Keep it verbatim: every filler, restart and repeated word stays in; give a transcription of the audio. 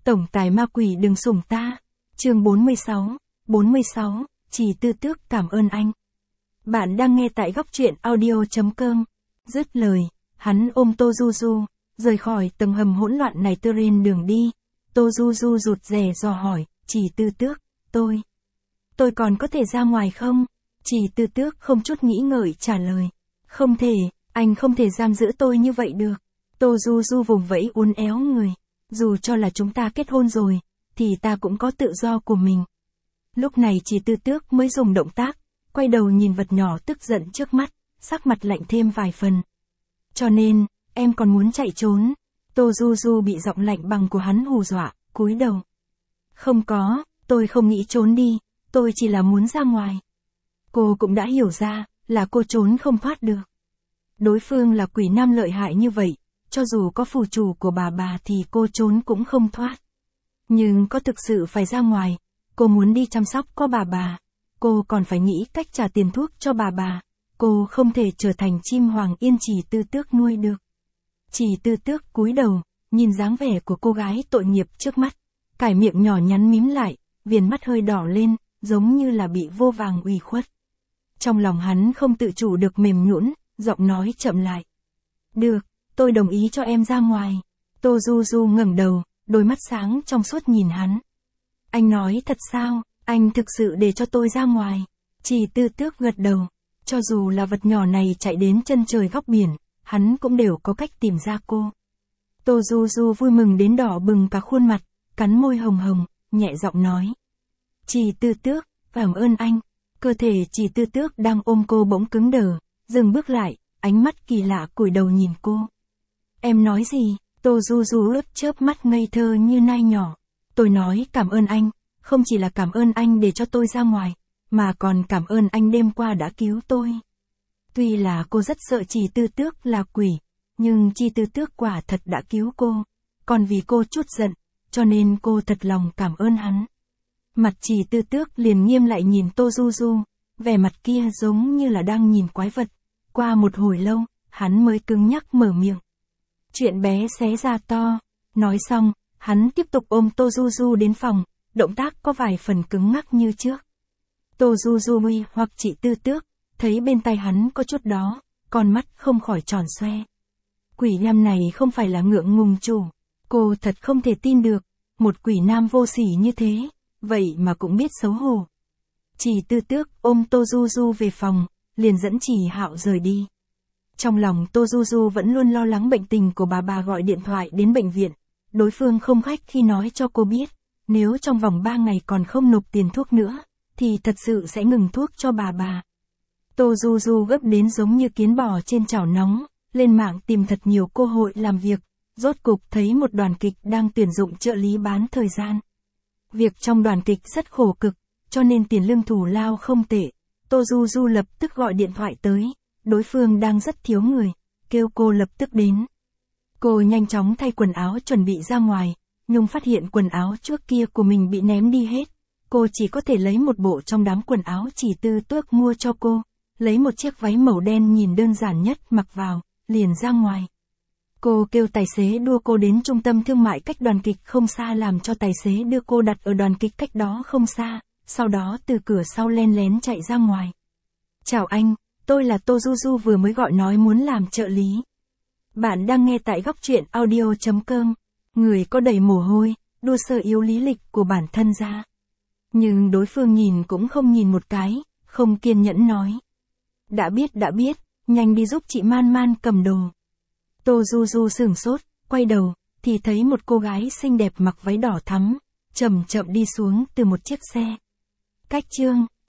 Tổng tài ma quỷ đừng sủng ta. Chương bốn mươi sáu, bốn mươi sáu, Trì Tư Tước cảm ơn anh. Bạn đang nghe tại góc truyện audio.com. Dứt lời, hắn ôm Tô Du Du, rời khỏi tầng hầm hỗn loạn này trên đường đi. Tô Du Du rụt rè dò hỏi, Trì Tư Tước, tôi... Tôi còn có thể ra ngoài không? Trì Tư Tước không chút nghĩ ngợi trả lời. Không thể, anh không thể giam giữ tôi như vậy được. Tô Du Du vùng vẫy uốn éo người. Dù cho là chúng ta kết hôn rồi, thì ta cũng có tự do của mình. Lúc này Trì Tư Tước mới dùng động tác, quay đầu nhìn vật nhỏ tức giận trước mắt, sắc mặt lạnh thêm vài phần. Cho nên, em còn muốn chạy trốn. Tô Du Du bị giọng lạnh bằng của hắn hù dọa, cúi đầu. Không có, tôi không nghĩ trốn đi, tôi chỉ là muốn ra ngoài. Cô cũng đã hiểu ra, là cô trốn không thoát được. Đối phương là quỷ nam lợi hại như vậy, cho dù có phù chủ của bà bà thì cô trốn cũng không thoát. Nhưng có thực sự phải ra ngoài, cô muốn đi chăm sóc có bà bà, cô còn phải nghĩ cách trả tiền thuốc cho bà bà, cô không thể trở thành chim hoàng yên Trì Tư Tước nuôi được. Trì Tư Tước cúi đầu, nhìn dáng vẻ của cô gái tội nghiệp trước mắt, cải miệng nhỏ nhắn mím lại, viền mắt hơi đỏ lên, giống như là bị vô vàng ủy khuất. Trong lòng hắn không tự chủ được mềm nhũn, giọng nói chậm lại. Được, tôi đồng ý cho em ra ngoài. Tô Du Du ngẩng đầu, đôi mắt sáng trong suốt nhìn hắn. Anh nói thật sao, anh thực sự để cho tôi ra ngoài. Trì Tư Tước gật đầu, cho dù là vật nhỏ này chạy đến chân trời góc biển, hắn cũng đều có cách tìm ra cô. Tô Du Du vui mừng đến đỏ bừng cả khuôn mặt, cắn môi hồng hồng, nhẹ giọng nói. Trì Tư Tước, cảm ơn anh. Cơ thể Trì Tư Tước đang ôm cô bỗng cứng đờ, dừng bước lại, ánh mắt kỳ lạ cúi đầu nhìn cô. Em nói gì? Tô Du Du ướt chớp mắt ngây thơ như nai nhỏ. Tôi nói cảm ơn anh, không chỉ là cảm ơn anh để cho tôi ra ngoài, mà còn cảm ơn anh đêm qua đã cứu tôi. Tuy là cô rất sợ Trì Tư Tước là quỷ, nhưng Trì Tư Tước quả thật đã cứu cô, còn vì cô chút giận, cho nên cô thật lòng cảm ơn hắn. Mặt Trì Tư Tước liền nghiêm lại nhìn Tô Du Du, vẻ mặt kia giống như là đang nhìn quái vật. Qua một hồi lâu, hắn mới cứng nhắc mở miệng. Chuyện bé xé ra to. Nói xong, hắn tiếp tục ôm Tô Du Du đến phòng, động tác có vài phần cứng ngắc như trước. Tô Du Du uy hoặc Trì Tư Tước, thấy bên tay hắn có chút đó, con mắt không khỏi tròn xoe. Quỷ nam này không phải là ngượng ngùng chủ. Cô thật không thể tin được, một quỷ nam vô sỉ như thế, vậy mà cũng biết xấu hổ. Trì Tư Tước ôm Tô Du Du về phòng, liền dẫn Trì Hạo rời đi. Trong lòng Tô Du Du vẫn luôn lo lắng bệnh tình của bà bà, gọi điện thoại đến bệnh viện. Đối phương không khách khi nói cho cô biết, nếu trong vòng ba ngày còn không nộp tiền thuốc nữa, thì thật sự sẽ ngừng thuốc cho bà bà. Tô Du Du gấp đến giống như kiến bò trên chảo nóng, lên mạng tìm thật nhiều cơ hội làm việc, rốt cục thấy một đoàn kịch đang tuyển dụng trợ lý bán thời gian. Việc trong đoàn kịch rất khổ cực, cho nên tiền lương thù lao không tệ. Tô Du Du lập tức gọi điện thoại tới, đối phương đang rất thiếu người, kêu cô lập tức đến. Cô nhanh chóng thay quần áo chuẩn bị ra ngoài, nhưng phát hiện quần áo trước kia của mình bị ném đi hết. Cô chỉ có thể lấy một bộ trong đám quần áo Trì Tư Tước mua cho cô, lấy một chiếc váy màu đen nhìn đơn giản nhất mặc vào, liền ra ngoài. Cô kêu tài xế đưa cô đến trung tâm thương mại cách đoàn kịch không xa, làm cho tài xế đưa cô đặt ở đoàn kịch cách đó không xa, sau đó từ cửa sau len lén chạy ra ngoài. Chào anh, tôi là Tô Du Du vừa mới gọi nói muốn làm trợ lý. Bạn đang nghe tại góc truyện audio.com. Người có đầy mồ hôi, đua sơ yếu lý lịch của bản thân ra. Nhưng đối phương nhìn cũng không nhìn một cái, không kiên nhẫn nói. Đã biết đã biết, nhanh đi giúp chị Man Man cầm đồ. Tô Du Du sửng sốt, quay đầu, thì thấy một cô gái xinh đẹp mặc váy đỏ thắm, chậm chậm đi xuống từ một chiếc xe. Cách chương